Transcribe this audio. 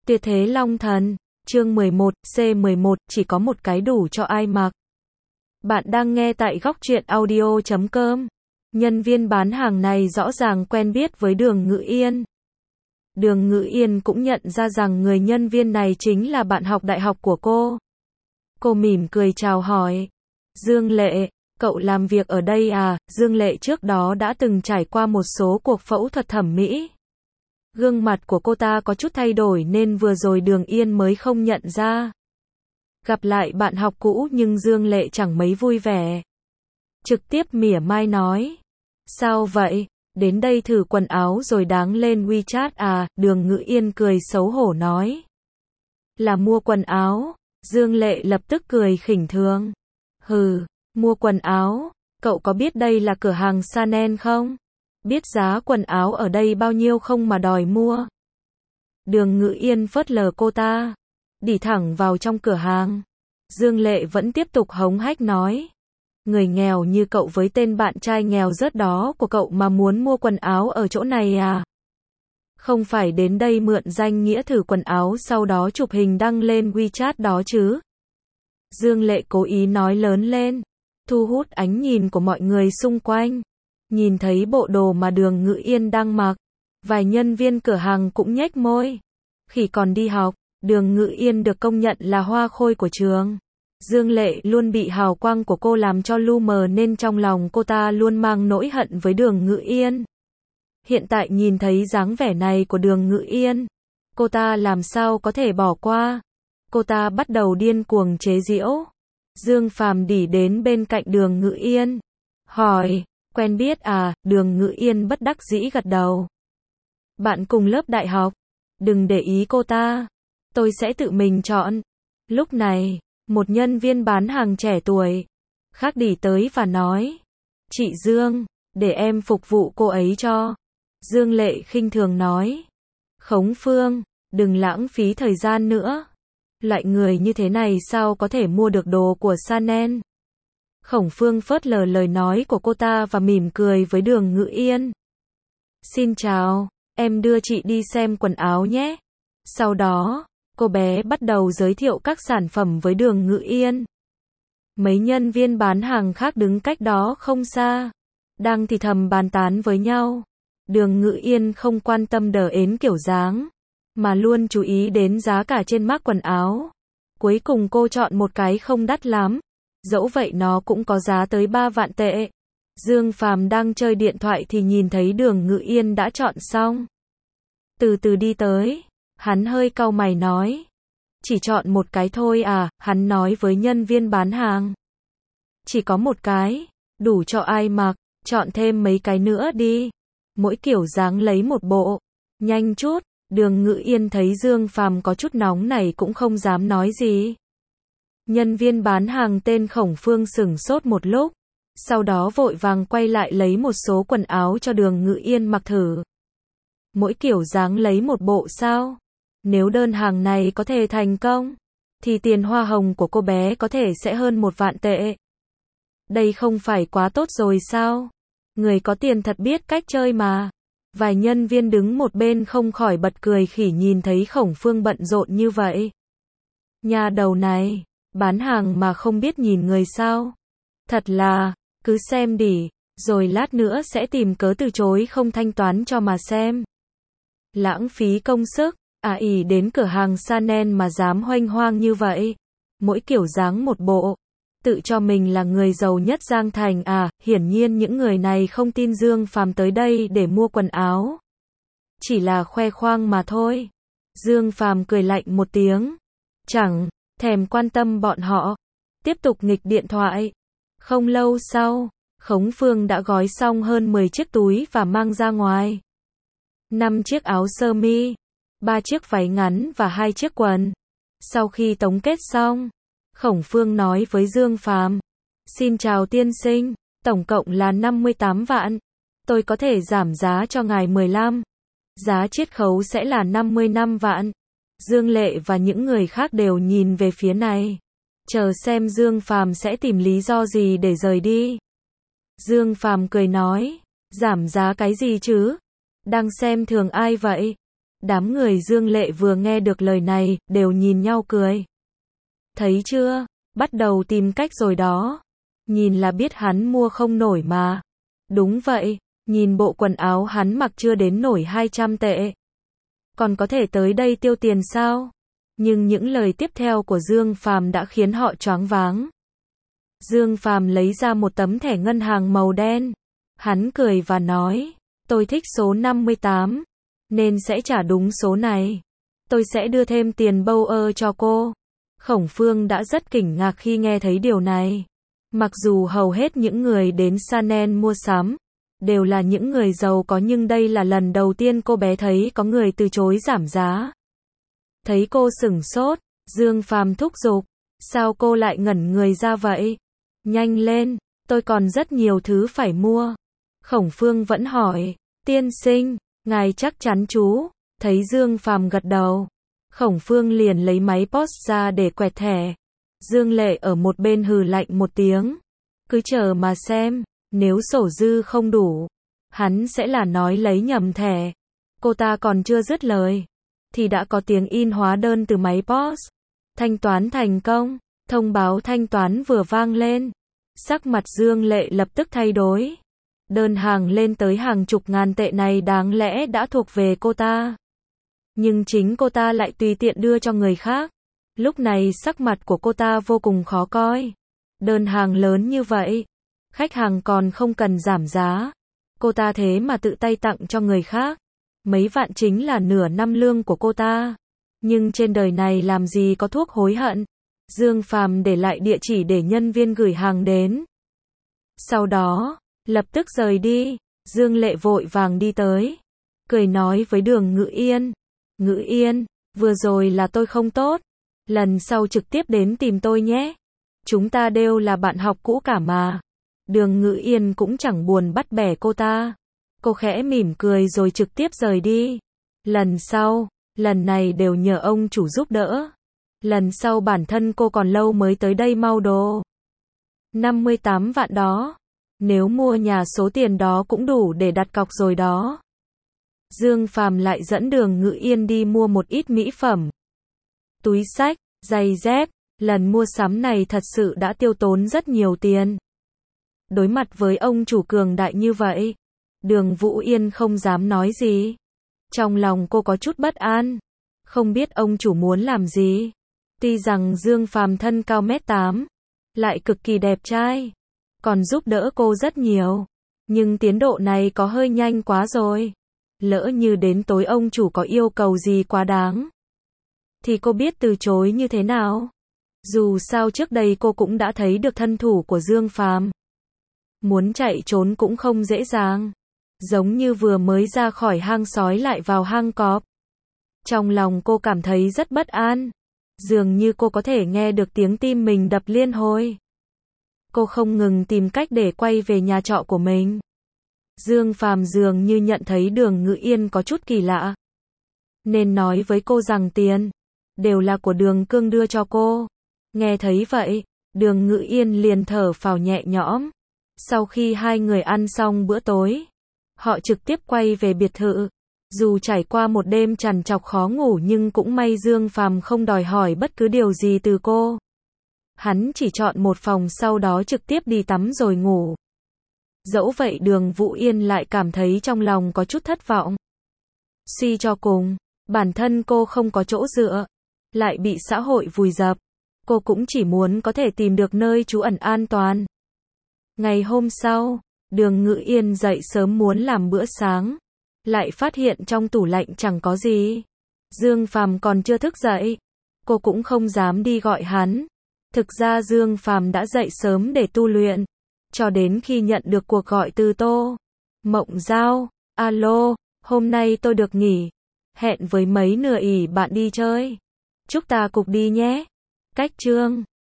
Tuyệt thế Long Thần, chương 11, C11, chỉ có một cái đủ cho ai mặc. Bạn đang nghe tại góc truyện audio.com. Nhân viên bán hàng này rõ ràng quen biết với Đường Ngự Yên. Đường Ngự Yên cũng nhận ra rằng người nhân viên này chính là bạn học đại học của cô. Cô mỉm cười chào hỏi. Dương Lệ, cậu làm việc ở đây à? Dương Lệ trước đó đã từng trải qua một số cuộc phẫu thuật thẩm mỹ. Gương mặt của cô ta có chút thay đổi nên vừa rồi Đường Yên mới không nhận ra. Gặp lại bạn học cũ nhưng Dương Lệ chẳng mấy vui vẻ. Trực tiếp mỉa mai nói. Sao vậy? Đến đây thử quần áo rồi đáng lên WeChat à? Đường Ngự Yên cười xấu hổ nói. Là mua quần áo. Dương Lệ lập tức cười khỉnh thường. Hừ, mua quần áo. Cậu có biết đây là cửa hàng Chanel không? Biết giá quần áo ở đây bao nhiêu không mà đòi mua? Đường Ngự Yên phớt lờ cô ta. Đi thẳng vào trong cửa hàng. Dương Lệ vẫn tiếp tục hống hách nói. Người nghèo như cậu với tên bạn trai nghèo rớt đó của cậu mà muốn mua quần áo ở chỗ này à? Không phải đến đây mượn danh nghĩa thử quần áo sau đó chụp hình đăng lên WeChat đó chứ? Dương Lệ cố ý nói lớn lên, thu hút ánh nhìn của mọi người xung quanh. Nhìn thấy bộ đồ mà Đường Ngự Yên đang mặc, vài nhân viên cửa hàng cũng nhếch môi. Khi còn đi học, Đường Ngự Yên được công nhận là hoa khôi của trường. Dương Lệ luôn bị hào quang của cô làm cho lu mờ nên trong lòng cô ta luôn mang nỗi hận với Đường Ngự Yên. Hiện tại nhìn thấy dáng vẻ này của Đường Ngự Yên, cô ta làm sao có thể bỏ qua. Cô ta bắt đầu điên cuồng chế giễu. Dương Phàm đi đến bên cạnh Đường Ngự Yên, hỏi, quen biết à? Đường Ngự Yên bất đắc dĩ gật đầu. Bạn cùng lớp đại học, đừng để ý cô ta, tôi sẽ tự mình chọn. Lúc này, một nhân viên bán hàng trẻ tuổi khác đi tới và nói, chị Dương, để em phục vụ cô ấy cho. Dương Lệ khinh thường nói, Khống Phương, đừng lãng phí thời gian nữa. Loại người như thế này sao có thể mua được đồ của Chanel? Khổng Phương phớt lờ lời nói của cô ta và mỉm cười với Đường Ngự Yên. Xin chào, em đưa chị đi xem quần áo nhé. Sau đó, cô bé bắt đầu giới thiệu các sản phẩm với Đường Ngự Yên. Mấy nhân viên bán hàng khác đứng cách đó không xa, đang thì thầm bàn tán với nhau. Đường Ngự Yên không quan tâm đờ ến kiểu dáng, mà luôn chú ý đến giá cả trên mác quần áo. Cuối cùng cô chọn một cái không đắt lắm, dẫu vậy nó cũng có giá tới 3 vạn tệ. Dương Phàm đang chơi điện thoại thì nhìn thấy Đường Ngự Yên đã chọn xong. Từ từ đi tới, hắn hơi cau mày nói. Chỉ chọn một cái thôi à? Hắn nói với nhân viên bán hàng. Chỉ có một cái, đủ cho ai mặc, chọn thêm mấy cái nữa đi. Mỗi kiểu dáng lấy một bộ. Nhanh chút. Đường Ngự Yên thấy Dương Phàm có chút nóng này cũng không dám nói gì. Nhân viên bán hàng tên Khổng Phương sửng sốt một lúc, sau đó vội vàng quay lại lấy một số quần áo cho Đường Ngự Yên mặc thử. Mỗi kiểu dáng lấy một bộ sao? Nếu đơn hàng này có thể thành công, thì tiền hoa hồng của cô bé có thể sẽ hơn 1 vạn tệ. Đây không phải quá tốt rồi sao? Người có tiền thật biết cách chơi mà. Vài nhân viên đứng một bên không khỏi bật cười khỉ nhìn thấy Khổng Phương bận rộn như vậy. Nhà đầu này, bán hàng mà không biết nhìn người sao? Thật là, cứ xem đi, rồi lát nữa sẽ tìm cớ từ chối không thanh toán cho mà xem. Lãng phí công sức, ỷ đến cửa hàng Chanel mà dám hoanh hoang như vậy. Mỗi kiểu dáng một bộ. Tự cho mình là người giàu nhất Giang Thành à? Hiển nhiên những người này không tin Dương Phàm tới đây để mua quần áo. Chỉ là khoe khoang mà thôi. Dương Phàm cười lạnh một tiếng. Chẳng thèm quan tâm bọn họ. Tiếp tục nghịch điện thoại. Không lâu sau, Khống Phương đã gói xong hơn 10 chiếc túi và mang ra ngoài. 5 chiếc áo sơ mi, 3 chiếc váy ngắn và 2 chiếc quần. Sau khi tổng kết xong, Khổng Phương nói với Dương Phàm, xin chào tiên sinh, tổng cộng là 58 vạn. Tôi có thể giảm giá cho ngài 15. Giá chiết khấu sẽ là 55 vạn. Dương Lệ và những người khác đều nhìn về phía này, chờ xem Dương Phàm sẽ tìm lý do gì để rời đi. Dương Phàm cười nói, giảm giá cái gì chứ? Đang xem thường ai vậy? Đám người Dương Lệ vừa nghe được lời này, đều nhìn nhau cười. Thấy chưa, bắt đầu tìm cách rồi đó. Nhìn là biết hắn mua không nổi mà. Đúng vậy, nhìn bộ quần áo hắn mặc chưa đến nổi 200 tệ. Còn có thể tới đây tiêu tiền sao? Nhưng những lời tiếp theo của Dương Phàm đã khiến họ choáng váng. Dương Phàm lấy ra một tấm thẻ ngân hàng màu đen. Hắn cười và nói, tôi thích số 58, nên sẽ trả đúng số này. Tôi sẽ đưa thêm tiền Bauer cho cô. Khổng Phương đã rất kinh ngạc khi nghe thấy điều này. Mặc dù hầu hết những người đến Chanel mua sắm đều là những người giàu có, nhưng đây là lần đầu tiên cô bé thấy có người từ chối giảm giá. Thấy cô sửng sốt, Dương Phàm thúc giục, sao cô lại ngẩn người ra vậy? Nhanh lên, tôi còn rất nhiều thứ phải mua. Khổng Phương vẫn hỏi, tiên sinh, ngài chắc chắn chú? Thấy Dương Phàm gật đầu, Khổng Phương liền lấy máy POS ra để quẹt thẻ. Dương Lệ ở một bên hừ lạnh một tiếng, cứ chờ mà xem, nếu sổ dư không đủ, hắn sẽ là nói lấy nhầm thẻ. Cô ta còn chưa dứt lời, thì đã có tiếng in hóa đơn từ máy POS. Thanh toán thành công, thông báo thanh toán vừa vang lên. Sắc mặt Dương Lệ lập tức thay đổi. Đơn hàng lên tới hàng chục ngàn tệ này đáng lẽ đã thuộc về cô ta. Nhưng chính cô ta lại tùy tiện đưa cho người khác. Lúc này sắc mặt của cô ta vô cùng khó coi. Đơn hàng lớn như vậy, khách hàng còn không cần giảm giá. Cô ta thế mà tự tay tặng cho người khác. Mấy vạn chính là nửa năm lương của cô ta. Nhưng trên đời này làm gì có thuốc hối hận. Dương Phàm để lại địa chỉ để nhân viên gửi hàng đến. Sau đó, lập tức rời đi. Dương Lệ vội vàng đi tới, cười nói với Đường Ngự Yên. Ngự Yên, vừa rồi là tôi không tốt. Lần sau trực tiếp đến tìm tôi nhé. Chúng ta đều là bạn học cũ cả mà. Đường Ngự Yên cũng chẳng buồn bắt bẻ cô ta. Cô khẽ mỉm cười rồi trực tiếp rời đi. Lần sau, lần này đều nhờ ông chủ giúp đỡ. Lần sau bản thân cô còn lâu mới tới đây mau đồ. 58 vạn đó. Nếu mua nhà số tiền đó cũng đủ để đặt cọc rồi đó. Dương Phàm lại dẫn Đường Ngự Yên đi mua một ít mỹ phẩm. Túi xách, giày dép. Lần mua sắm này thật sự đã tiêu tốn rất nhiều tiền. Đối mặt với ông chủ cường đại như vậy, Đường Vũ Yên không dám nói gì. Trong lòng cô có chút bất an. Không biết ông chủ muốn làm gì. Tuy rằng Dương Phàm thân cao 1m8, lại cực kỳ đẹp trai, còn giúp đỡ cô rất nhiều. Nhưng tiến độ này có hơi nhanh quá rồi. Lỡ như đến tối ông chủ có yêu cầu gì quá đáng, thì cô biết từ chối như thế nào. Dù sao trước đây cô cũng đã thấy được thân thủ của Dương Phàm. Muốn chạy trốn cũng không dễ dàng. Giống như vừa mới ra khỏi hang sói lại vào hang cọp. Trong lòng cô cảm thấy rất bất an. Dường như cô có thể nghe được tiếng tim mình đập liên hồi. Cô không ngừng tìm cách để quay về nhà trọ của mình. Dương Phàm dường như nhận thấy Đường Ngự Yên có chút kỳ lạ, nên nói với cô rằng tiền đều là của Đường Cương đưa cho cô. Nghe thấy vậy, Đường Ngự Yên liền thở phào nhẹ nhõm. Sau khi hai người ăn xong bữa tối, họ trực tiếp quay về biệt thự. Dù trải qua một đêm trằn trọc khó ngủ nhưng cũng may Dương Phàm không đòi hỏi bất cứ điều gì từ cô. Hắn chỉ chọn một phòng sau đó trực tiếp đi tắm rồi ngủ. Dẫu vậy Đường Vũ Yên lại cảm thấy trong lòng có chút thất vọng. Suy cho cùng, bản thân cô không có chỗ dựa, lại bị xã hội vùi dập. Cô cũng chỉ muốn có thể tìm được nơi trú ẩn an toàn. Ngày hôm sau, Đường Ngự Yên dậy sớm muốn làm bữa sáng, lại phát hiện trong tủ lạnh chẳng có gì. Dương Phàm còn chưa thức dậy, cô cũng không dám đi gọi hắn. Thực ra Dương Phàm đã dậy sớm để tu luyện, cho đến khi nhận được cuộc gọi từ Tô Mộng Giao. Alo, hôm nay tôi được nghỉ, hẹn với mấy nửa ỉ bạn đi chơi. Chúc ta cùng đi nhé. Cách chương